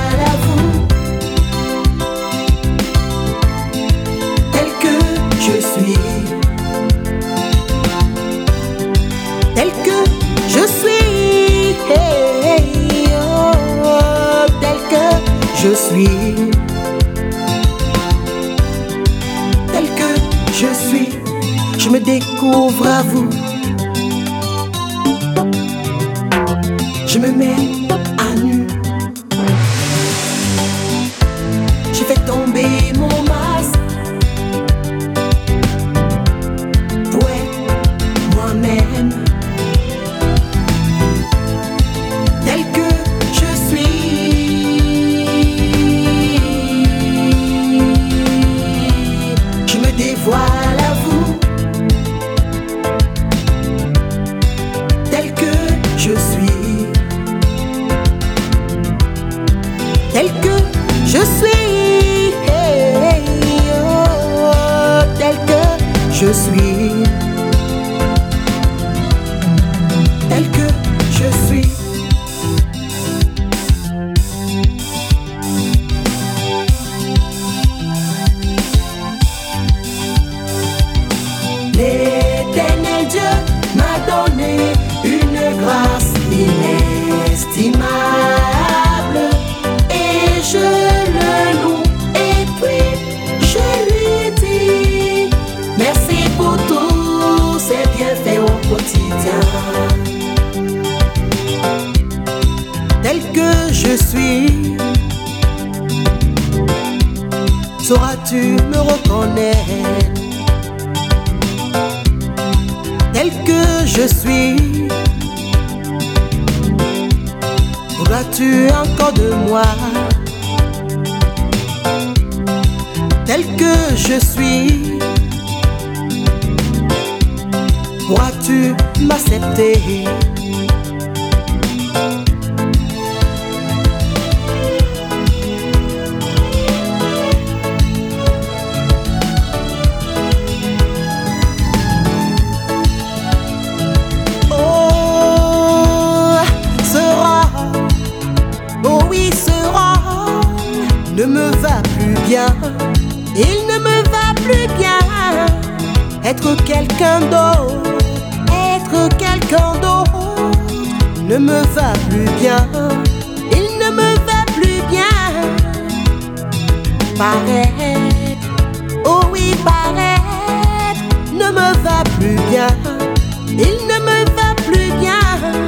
voilà vous, tel que je suis, tel que je suis, hey, oh, tel que je suis, tel que je suis, je me découvre à vous. Je me mets à nu. Je fais tomber mon masque pour être moi-même, tel que je suis. Je me dévoile à vous, tel que je suis, tel que je suis, hey, oh, tel que je suis, tel que je suis. L'Éternel Dieu m'a donné une grâce inestimable. Je le loue et puis je lui dis merci pour tous ces bienfaits au quotidien. Tel que je suis, sauras-tu me reconnaître? Tel que je suis, voudras-tu encore de moi? Tel que je suis, pourras-tu m'accepter? Oh, sera, oh oui, sera, ne me va plus bien. Il ne me va plus bien être quelqu'un d'autre, être quelqu'un d'autre ne me va plus bien. Il ne me va plus bien paraître, oh oui paraître, ne me va plus bien. Il ne me va plus bien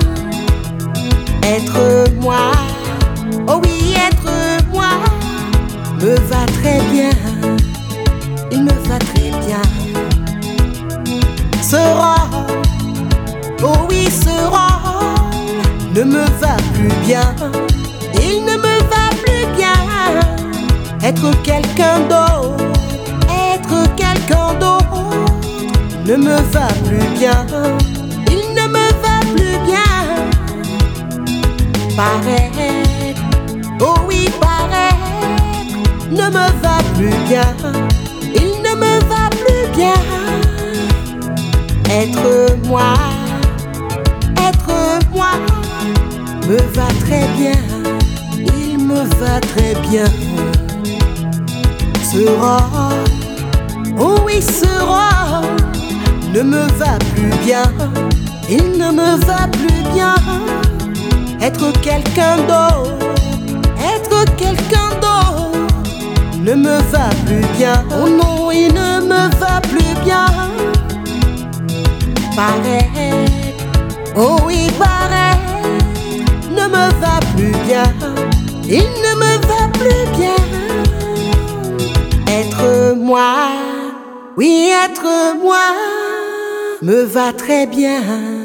être moi, oh oui être moi me va très bien. Il me va très bien. Sera, oh oui sera, ne me va plus bien. Il ne me va plus bien être quelqu'un d'autre, être quelqu'un d'autre ne me va plus bien. Il ne me va plus bien paraître, oh oui paraître, ne me va plus bien. Il ne me va plus bien être moi me va très bien. Il me va très bien. Sera, oh oui sera, ne me va plus bien. Il ne me va plus bien être quelqu'un d'autre, être quelqu'un d'autre ne me va plus bien. Oh non, il ne me va plus bien paraître, oh oui paraître, ne me va plus bien. Il ne me va plus bien être moi, oui être moi me va très bien.